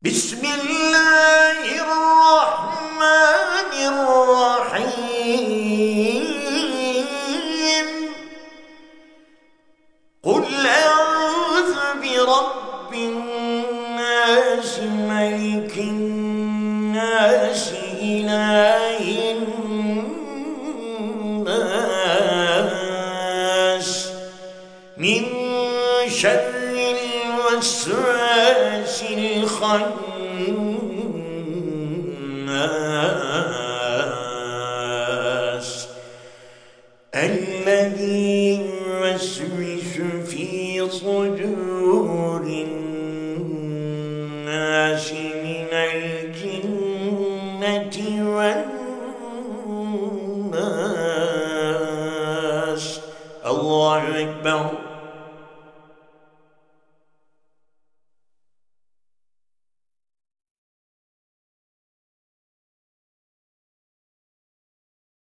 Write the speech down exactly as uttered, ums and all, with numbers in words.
بسم الله الرحمن الرحيم. قل أعوذ برب الناس ملك الناس إله الناس من شر الوسواس الخناس